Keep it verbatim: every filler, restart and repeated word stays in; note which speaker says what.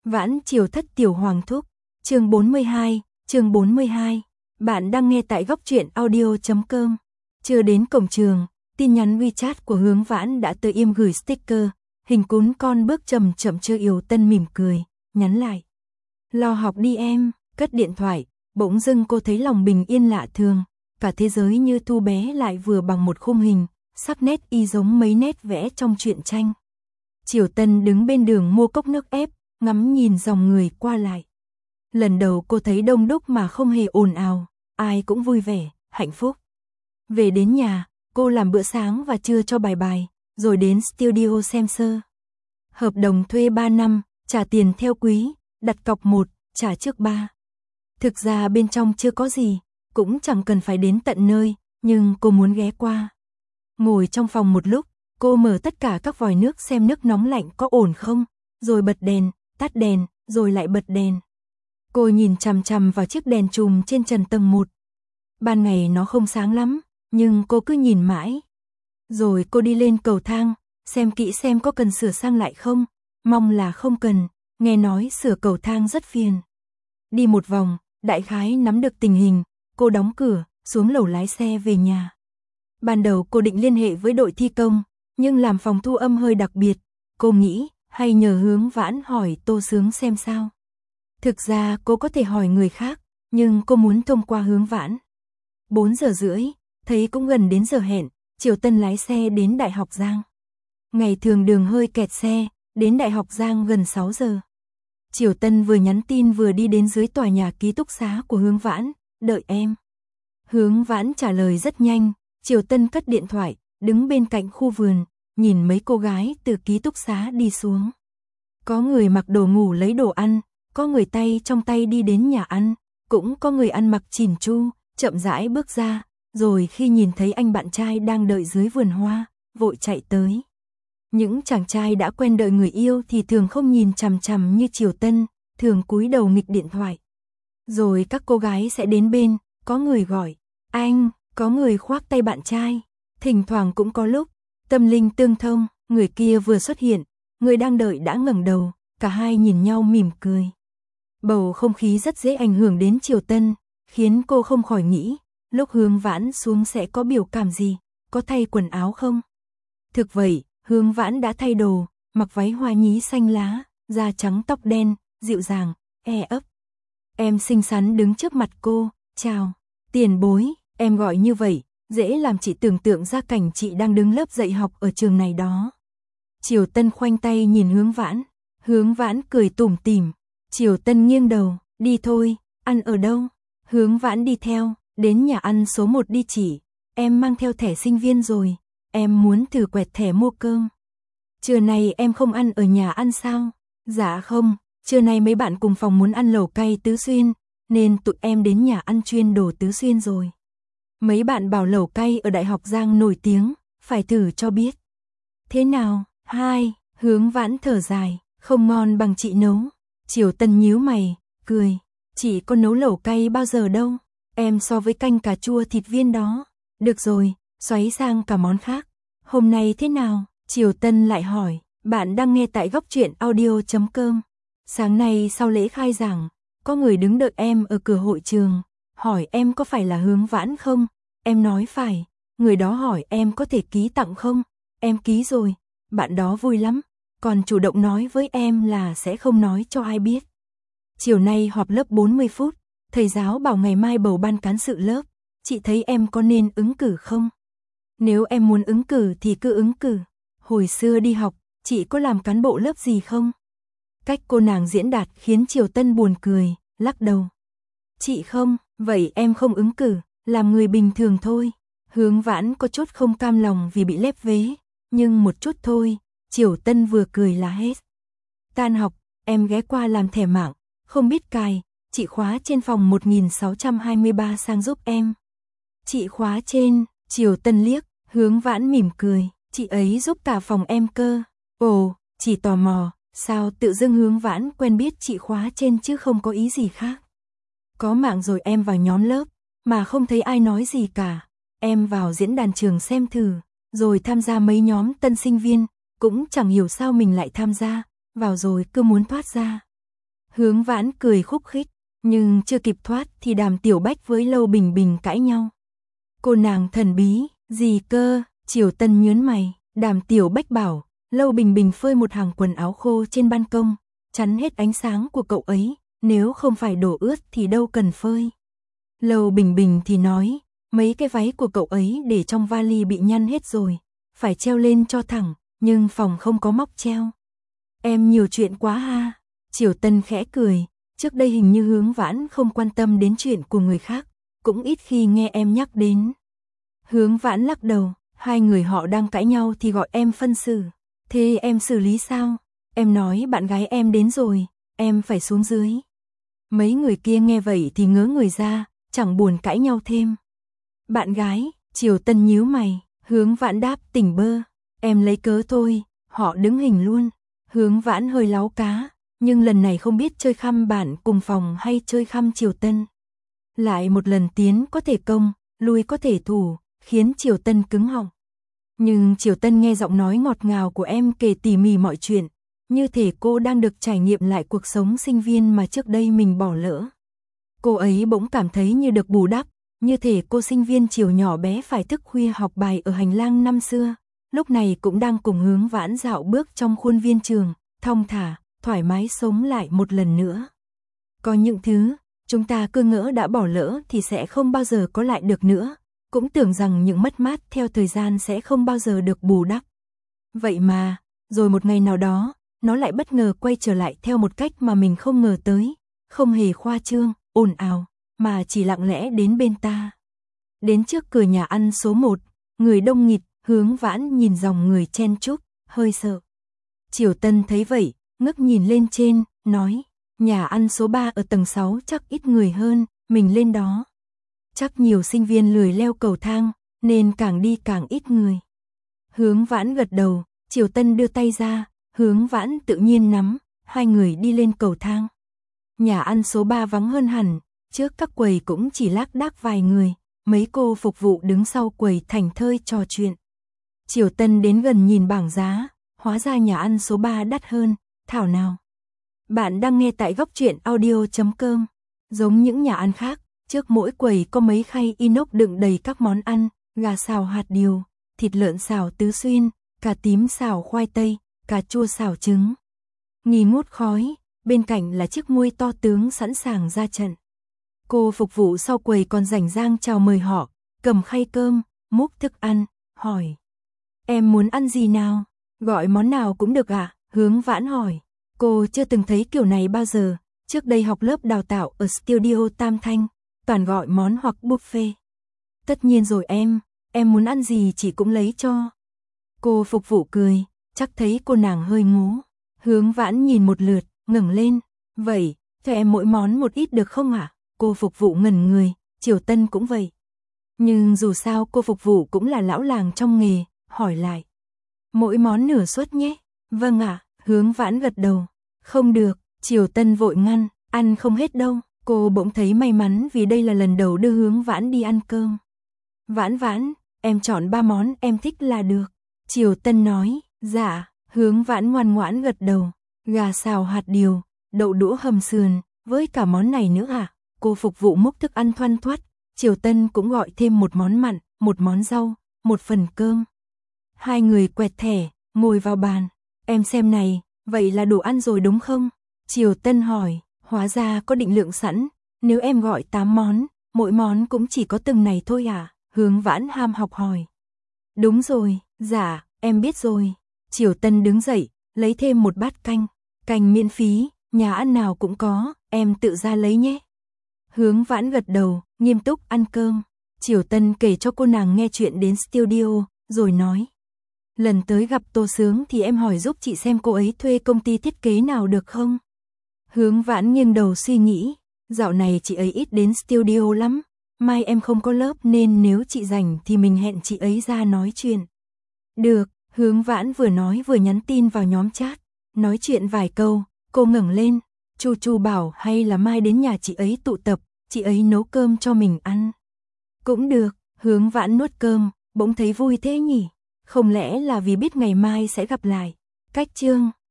Speaker 1: Vãn Triều Thất Tiểu Hoàng Thúc, chương bốn mươi hai, chương bốn mươi hai. Bạn đang nghe tại góc truyện audio chấm com. Chưa đến cổng trường, tin nhắn WeChat của Hướng Vãn đã tới im gửi sticker, hình cún con bước chậm chậm chưa Yểu Tân mỉm cười, nhắn lại. Lo học đi em, cất điện thoại, bỗng dưng cô thấy lòng bình yên lạ thường, cả thế giới như thu bé lại vừa bằng một khung hình, sắc nét y giống mấy nét vẽ trong truyện tranh. Yểu Tân đứng bên đường mua cốc nước ép, ngắm nhìn dòng người qua lại. Lần đầu cô thấy đông đúc mà không hề ồn ào, ai cũng vui vẻ, hạnh phúc. Về đến nhà, cô làm bữa sáng và trưa cho bài bài, rồi đến studio xem sơ. Hợp đồng thuê ba năm, trả tiền theo quý, đặt cọc một, trả trước ba. Thực ra bên trong chưa có gì, cũng chẳng cần phải đến tận nơi, nhưng cô muốn ghé qua. Ngồi trong phòng một lúc, cô mở tất cả các vòi nước xem nước nóng lạnh có ổn không, rồi bật đèn, tắt đèn, rồi lại bật đèn. Cô nhìn chằm chằm vào chiếc đèn chùm trên trần tầng một. Ban ngày nó không sáng lắm, nhưng cô cứ nhìn mãi. Rồi cô đi lên cầu thang, xem kỹ xem có cần sửa sang lại không, mong là không cần, nghe nói sửa cầu thang rất phiền. Đi một vòng, đại khái nắm được tình hình, cô đóng cửa, xuống lầu lái xe về nhà. Ban đầu cô định liên hệ với đội thi công, nhưng làm phòng thu âm hơi đặc biệt, cô nghĩ hay nhờ Hướng Vãn hỏi Tô Sướng xem sao. Thực ra cô có thể hỏi người khác, nhưng cô muốn thông qua Hướng Vãn. bốn giờ rưỡi, thấy cũng gần đến giờ hẹn, Yểu Tân lái xe đến Đại học Giang. Ngày thường đường hơi kẹt xe, đến Đại học Giang gần sáu giờ. Yểu Tân vừa nhắn tin vừa đi đến dưới tòa nhà ký túc xá của Hướng Vãn, đợi em. Hướng Vãn trả lời rất nhanh, Yểu Tân cất điện thoại, đứng bên cạnh khu vườn, nhìn mấy cô gái từ ký túc xá đi xuống. Có người mặc đồ ngủ lấy đồ ăn, có người tay trong tay đi đến nhà ăn, cũng có người ăn mặc chỉn chu, chậm rãi bước ra, rồi khi nhìn thấy anh bạn trai đang đợi dưới vườn hoa, vội chạy tới. Những chàng trai đã quen đợi người yêu thì thường không nhìn chằm chằm như Yểu Tân, thường cúi đầu nghịch điện thoại. Rồi các cô gái sẽ đến bên, có người gọi, anh, có người khoác tay bạn trai, thỉnh thoảng cũng có lúc, tâm linh tương thông, người kia vừa xuất hiện, người đang đợi đã ngẩng đầu, cả hai nhìn nhau mỉm cười. Bầu không khí rất dễ ảnh hưởng đến Yểu Tân, khiến cô không khỏi nghĩ, lúc Hướng Vãn xuống sẽ có biểu cảm gì, có thay quần áo không? Thực vậy, Hướng Vãn đã thay đồ, mặc váy hoa nhí xanh lá, da trắng tóc đen, dịu dàng, e ấp. Em xinh xắn đứng trước mặt cô, chào, tiền bối, em gọi như vậy, dễ làm chị tưởng tượng ra cảnh chị đang đứng lớp dạy học ở trường này đó. Yểu Tân khoanh tay nhìn Hướng Vãn, Hướng Vãn cười tủm tỉm. Yểu Tân nghiêng đầu, đi thôi, ăn ở đâu? Hướng Vãn đi theo, đến nhà ăn số một đi chỉ, em mang theo thẻ sinh viên rồi, em muốn thử quẹt thẻ mua cơm. Trưa nay em không ăn ở nhà ăn sao? Dạ không, trưa nay mấy bạn cùng phòng muốn ăn lẩu cay Tứ Xuyên, nên tụi em đến nhà ăn chuyên đồ Tứ Xuyên rồi. Mấy bạn bảo lẩu cay ở Đại học Giang nổi tiếng, phải thử cho biết. Thế nào? Hai, Hướng Vãn thở dài, không ngon bằng chị nấu. Yểu Tân nhíu mày, cười, chị có nấu lẩu cay bao giờ đâu, em so với canh cà chua thịt viên đó. Được rồi, xoáy sang cả món khác. Hôm nay thế nào? Yểu Tân lại hỏi, bạn đang nghe tại góc truyện audio chấm com. Sáng nay sau lễ khai giảng, có người đứng đợi em ở cửa hội trường, hỏi em có phải là Hướng Vãn không? Em nói phải, người đó hỏi em có thể ký tặng không? Em ký rồi, bạn đó vui lắm, còn chủ động nói với em là sẽ không nói cho ai biết. Chiều nay họp lớp bốn mươi phút, thầy giáo bảo ngày mai bầu ban cán sự lớp, chị thấy em có nên ứng cử không? Nếu em muốn ứng cử thì cứ ứng cử, hồi xưa đi học, chị có làm cán bộ lớp gì không? Cách cô nàng diễn đạt khiến Yểu Tân buồn cười, lắc đầu. Chị không, vậy em không ứng cử, làm người bình thường thôi. Hướng Vãn có chút không cam lòng vì bị lép vế, nhưng một chút thôi, Yểu Tân vừa cười là hết. Tan học, em ghé qua làm thẻ mạng, không biết cài, chị khóa trên phòng một nghìn sáu trăm hai mươi ba sang giúp em. Chị khóa trên, Yểu Tân liếc, Hướng Vãn mỉm cười, chị ấy giúp cả phòng em cơ. Ồ, chỉ tò mò, sao tự dưng Hướng Vãn quen biết chị khóa trên chứ không có ý gì khác. Có mạng rồi em vào nhóm lớp, mà không thấy ai nói gì cả. Em vào diễn đàn trường xem thử, rồi tham gia mấy nhóm tân sinh viên, cũng chẳng hiểu sao mình lại tham gia, vào rồi cứ muốn thoát ra. Hướng Vãn cười khúc khích, nhưng chưa kịp thoát thì Đàm Tiểu Bách với Lâu Bình Bình cãi nhau. Cô nàng thần bí, gì cơ? Triều Tân nhớn mày, Đàm Tiểu Bách bảo, Lâu Bình Bình phơi một hàng quần áo khô trên ban công, chắn hết ánh sáng của cậu ấy, nếu không phải đổ ướt thì đâu cần phơi. Lâu Bình Bình thì nói, mấy cái váy của cậu ấy để trong vali bị nhăn hết rồi, phải treo lên cho thẳng, nhưng phòng không có móc treo. Em nhiều chuyện quá ha. Triều Tân khẽ cười, trước đây hình như Hướng Vãn không quan tâm đến chuyện của người khác, cũng ít khi nghe em nhắc đến. Hướng Vãn lắc đầu, hai người họ đang cãi nhau thì gọi em phân xử. Thế em xử lý sao? Em nói bạn gái em đến rồi, em phải xuống dưới. Mấy người kia nghe vậy thì ngớ người ra, chẳng buồn cãi nhau thêm. Bạn gái, Triều Tân nhíu mày, Hướng Vãn đáp tỉnh bơ, em lấy cớ thôi, họ đứng hình luôn. Hướng Vãn hơi láu cá, nhưng lần này không biết chơi khăm bạn cùng phòng hay chơi khăm Triều Tân. Lại một lần tiến có thể công, lui có thể thủ, khiến Triều Tân cứng họng. Nhưng Triều Tân nghe giọng nói ngọt ngào của em kể tỉ mỉ mọi chuyện, như thể cô đang được trải nghiệm lại cuộc sống sinh viên mà trước đây mình bỏ lỡ. Cô ấy bỗng cảm thấy như được bù đắp, như thể cô sinh viên chiều nhỏ bé phải thức khuya học bài ở hành lang năm xưa, lúc này cũng đang cùng Hướng Vãn dạo bước trong khuôn viên trường, thong thả, thoải mái sống lại một lần nữa. Có những thứ, chúng ta cứ ngỡ đã bỏ lỡ thì sẽ không bao giờ có lại được nữa, cũng tưởng rằng những mất mát theo thời gian sẽ không bao giờ được bù đắp. Vậy mà, rồi một ngày nào đó, nó lại bất ngờ quay trở lại theo một cách mà mình không ngờ tới, không hề khoa trương, ồn ào, mà chỉ lặng lẽ đến bên ta. Đến trước cửa nhà ăn số một, người đông nghịt, Hướng Vãn nhìn dòng người chen chúc, hơi sợ. Triều Tân thấy vậy, ngước nhìn lên trên, nói, nhà ăn số ba ở tầng sáu chắc ít người hơn, mình lên đó. Chắc nhiều sinh viên lười leo cầu thang, nên càng đi càng ít người. Hướng Vãn gật đầu, Triều Tân đưa tay ra, Hướng Vãn tự nhiên nắm, hai người đi lên cầu thang. Nhà ăn số ba vắng hơn hẳn, trước các quầy cũng chỉ lác đác vài người, mấy cô phục vụ đứng sau quầy thảnh thơi trò chuyện. Triều Tân đến gần nhìn bảng giá, hóa ra nhà ăn số ba đắt hơn, thảo nào. Bạn đang nghe tại góc truyện audio chấm com. Giống những nhà ăn khác, trước mỗi quầy có mấy khay inox đựng đầy các món ăn, gà xào hạt điều, thịt lợn xào tứ xuyên, cà tím xào khoai tây, cà chua xào trứng. Nghi ngút khói, bên cạnh là chiếc muôi to tướng sẵn sàng ra trận. Cô phục vụ sau quầy còn rảnh rang chào mời họ, cầm khay cơm, múc thức ăn, hỏi. Em muốn ăn gì nào? Gọi món nào cũng được ạ, à? Hướng Vãn hỏi. Cô chưa từng thấy kiểu này bao giờ, trước đây học lớp đào tạo ở studio Tam Thanh, toàn gọi món hoặc buffet. Tất nhiên rồi em, em muốn ăn gì chị cũng lấy cho. Cô phục vụ cười, chắc thấy cô nàng hơi ngố. Hướng Vãn nhìn một lượt, ngẩng lên. Vậy, cho em mỗi món một ít được không ạ? À? Cô phục vụ ngẩn người, Triều Tân cũng vậy. Nhưng dù sao cô phục vụ cũng là lão làng trong nghề, hỏi lại. Mỗi món nửa suất nhé. Vâng ạ, à, Hướng Vãn gật đầu. Không được, Triều Tân vội ngăn, ăn không hết đâu. Cô bỗng thấy may mắn vì đây là lần đầu đưa Hướng Vãn đi ăn cơm. Vãn Vãn, em chọn ba món em thích là được. Triều Tân nói, dạ. Hướng Vãn ngoan ngoãn gật đầu. Gà xào hạt điều, đậu đũa hầm sườn, với cả món này nữa à? Cô phục vụ múc thức ăn thoăn thoắt. Triều Tân cũng gọi thêm một món mặn, một món rau, một phần cơm. Hai người quẹt thẻ, ngồi vào bàn. Em xem này, vậy là đủ ăn rồi đúng không? Triều Tân hỏi, hóa ra có định lượng sẵn. Nếu em gọi tám món, mỗi món cũng chỉ có từng này thôi à? Hướng Vãn ham học hỏi. Đúng rồi, dạ, em biết rồi. Triều Tân đứng dậy, lấy thêm một bát canh. Canh miễn phí, nhà ăn nào cũng có, em tự ra lấy nhé. Hướng Vãn gật đầu, nghiêm túc ăn cơm. Triều Tân kể cho cô nàng nghe chuyện đến studio, rồi nói. Lần tới gặp Tô Sướng thì em hỏi giúp chị xem cô ấy thuê công ty thiết kế nào được không? Hướng Vãn nghiêng đầu suy nghĩ, dạo này chị ấy ít đến studio lắm. Mai em không có lớp nên nếu chị rảnh thì mình hẹn chị ấy ra nói chuyện. Được, Hướng Vãn vừa nói vừa nhắn tin vào nhóm chat. Nói chuyện vài câu, cô ngẩng lên. Chu Chu bảo hay là mai đến nhà chị ấy tụ tập, chị ấy nấu cơm cho mình ăn. Cũng được, Hướng Vãn nuốt cơm, bỗng thấy vui thế nhỉ. Không lẽ là vì biết ngày mai sẽ gặp lại. Cách chương